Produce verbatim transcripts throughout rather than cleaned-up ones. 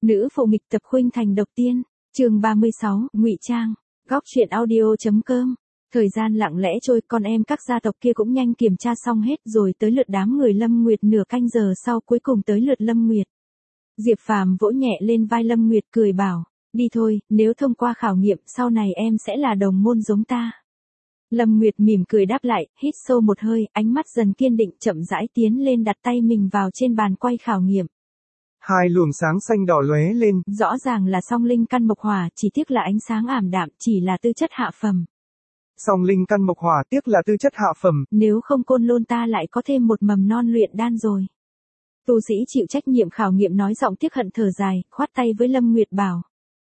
Nữ phụ nghịch tập khuynh thành độc tiên, chương ba mươi sáu, ngụy trang. Góc truyện audio.com. Thời gian lặng lẽ trôi, con em các gia tộc kia cũng nhanh kiểm tra xong hết rồi, tới lượt đám người Lâm Nguyệt nửa canh giờ sau cuối cùng tới lượt Lâm Nguyệt. Diệp Phàm vỗ nhẹ lên vai Lâm Nguyệt cười bảo, đi thôi, nếu thông qua khảo nghiệm sau này em sẽ là đồng môn giống ta. Lâm Nguyệt mỉm cười đáp lại, hít sâu một hơi, ánh mắt dần kiên định, chậm rãi tiến lên đặt tay mình vào trên bàn quay khảo nghiệm. Hai luồng sáng xanh đỏ lóe lên. Rõ ràng là song linh căn mộc hỏa, chỉ tiếc là ánh sáng ảm đạm, chỉ là tư chất hạ phẩm. Song linh căn mộc hỏa tiếc là tư chất hạ phẩm. Nếu không Côn Lôn ta lại có thêm một mầm non luyện đan rồi. Tu sĩ chịu trách nhiệm khảo nghiệm nói giọng tiếc hận thở dài, khoát tay với Lâm Nguyệt bảo.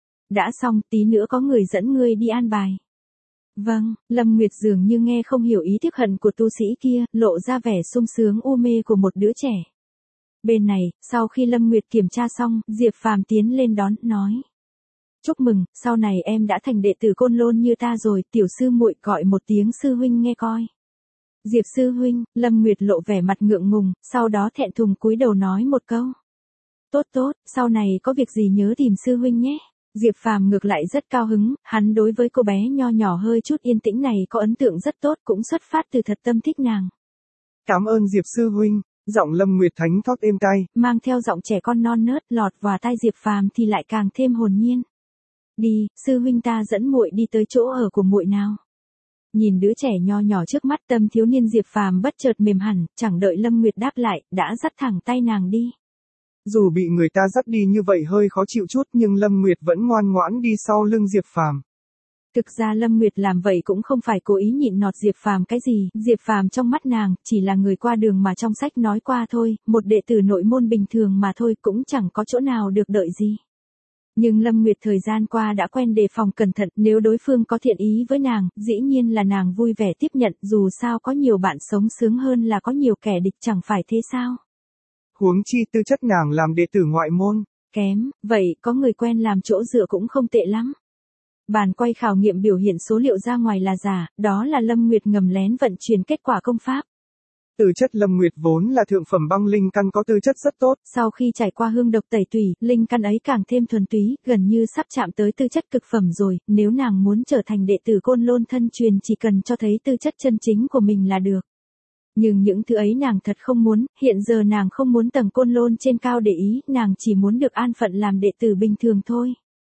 Đã xong, tí nữa có người dẫn ngươi đi an bài. Vâng, Lâm Nguyệt dường như nghe không hiểu ý tiếc hận của tu sĩ kia, lộ ra vẻ sung sướng u mê của một đứa trẻ. Bên này, sau khi Lâm Nguyệt kiểm tra xong, Diệp Phàm tiến lên đón, nói. Chúc mừng, sau này em đã thành đệ tử Côn Lôn như ta rồi, tiểu sư muội gọi một tiếng sư huynh nghe coi. Diệp sư huynh, Lâm Nguyệt lộ vẻ mặt ngượng ngùng, sau đó thẹn thùng cúi đầu nói một câu. Tốt tốt, sau này có việc gì nhớ tìm sư huynh nhé. Diệp Phàm ngược lại rất cao hứng, hắn đối với cô bé nho nhỏ hơi chút yên tĩnh này có ấn tượng rất tốt, cũng xuất phát từ thật tâm thích nàng. Cảm ơn Diệp sư huynh. Giọng Lâm Nguyệt thánh thót êm tai, mang theo giọng trẻ con non nớt lọt vào tai Diệp Phàm thì lại càng thêm hồn nhiên. Đi, sư huynh ta dẫn muội đi tới chỗ ở của muội nào. Nhìn đứa trẻ nho nhỏ trước mắt, tâm thiếu niên Diệp Phàm bất chợt mềm hẳn, chẳng đợi Lâm Nguyệt đáp lại, đã dắt thẳng tay nàng đi. Dù bị người ta dắt đi như vậy hơi khó chịu chút nhưng Lâm Nguyệt vẫn ngoan ngoãn đi sau lưng Diệp Phàm. Thực ra Lâm Nguyệt làm vậy cũng không phải cố ý nhịn nọt Diệp Phàm cái gì, Diệp Phàm trong mắt nàng chỉ là người qua đường mà trong sách nói qua thôi, một đệ tử nội môn bình thường mà thôi, cũng chẳng có chỗ nào được đợi gì. Nhưng Lâm Nguyệt thời gian qua đã quen đề phòng cẩn thận, nếu đối phương có thiện ý với nàng, dĩ nhiên là nàng vui vẻ tiếp nhận, dù sao có nhiều bạn sống sướng hơn là có nhiều kẻ địch, chẳng phải thế sao? Huống chi tư chất nàng làm đệ tử ngoại môn. Kém, vậy có người quen làm chỗ dựa cũng không tệ lắm. Bàn quay khảo nghiệm biểu hiện số liệu ra ngoài là giả, đó là Lâm Nguyệt ngầm lén vận chuyển kết quả công pháp. Tư chất Lâm Nguyệt vốn là thượng phẩm băng linh căn có tư chất rất tốt. Sau khi trải qua hương độc tẩy tủy, linh căn ấy càng thêm thuần túy, gần như sắp chạm tới tư chất cực phẩm rồi, nếu nàng muốn trở thành đệ tử Côn Lôn thân truyền chỉ cần cho thấy tư chất chân chính của mình là được. Nhưng những thứ ấy nàng thật không muốn, hiện giờ nàng không muốn tầng Côn Lôn trên cao để ý, nàng chỉ muốn được an phận làm đệ tử bình thường thôi.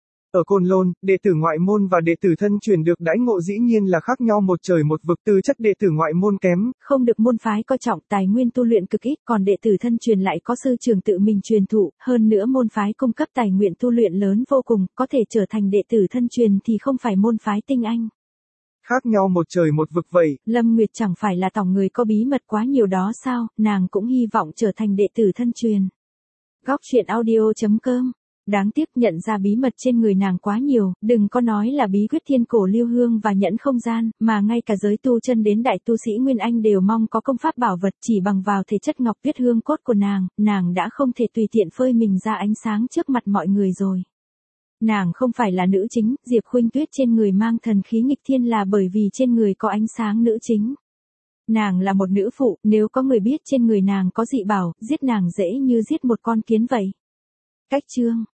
Ở Côn Lôn, đệ tử ngoại môn và đệ tử thân truyền được đãi ngộ dĩ nhiên là khác nhau một trời một vực, tư chất đệ tử ngoại môn kém, không được môn phái coi trọng, tài nguyên tu luyện cực ít, còn đệ tử thân truyền lại có sư trưởng tự mình truyền thụ, hơn nữa môn phái cung cấp tài nguyên tu luyện lớn vô cùng, có thể trở thành đệ tử thân truyền thì không phải môn phái tinh anh. Khác nhau một trời một vực vậy. Lâm Nguyệt chẳng phải là tòng người có bí mật quá nhiều đó sao, nàng cũng hy vọng trở thành đệ tử thân truyền. Góc truyện audio.com. Đáng tiếc nhận ra bí mật trên người nàng quá nhiều, đừng có nói là bí quyết thiên cổ lưu hương và nhẫn không gian, mà ngay cả giới tu chân đến đại tu sĩ Nguyên Anh đều mong có công pháp bảo vật, chỉ bằng vào thể chất ngọc viết hương cốt của nàng, nàng đã không thể tùy tiện phơi mình ra ánh sáng trước mặt mọi người rồi. Nàng không phải là nữ chính, Diệp Khuynh Tuyết trên người mang thần khí nghịch thiên là bởi vì trên người có ánh sáng nữ chính. Nàng là một nữ phụ, nếu có người biết trên người nàng có dị bảo, giết nàng dễ như giết một con kiến vậy. Cách chương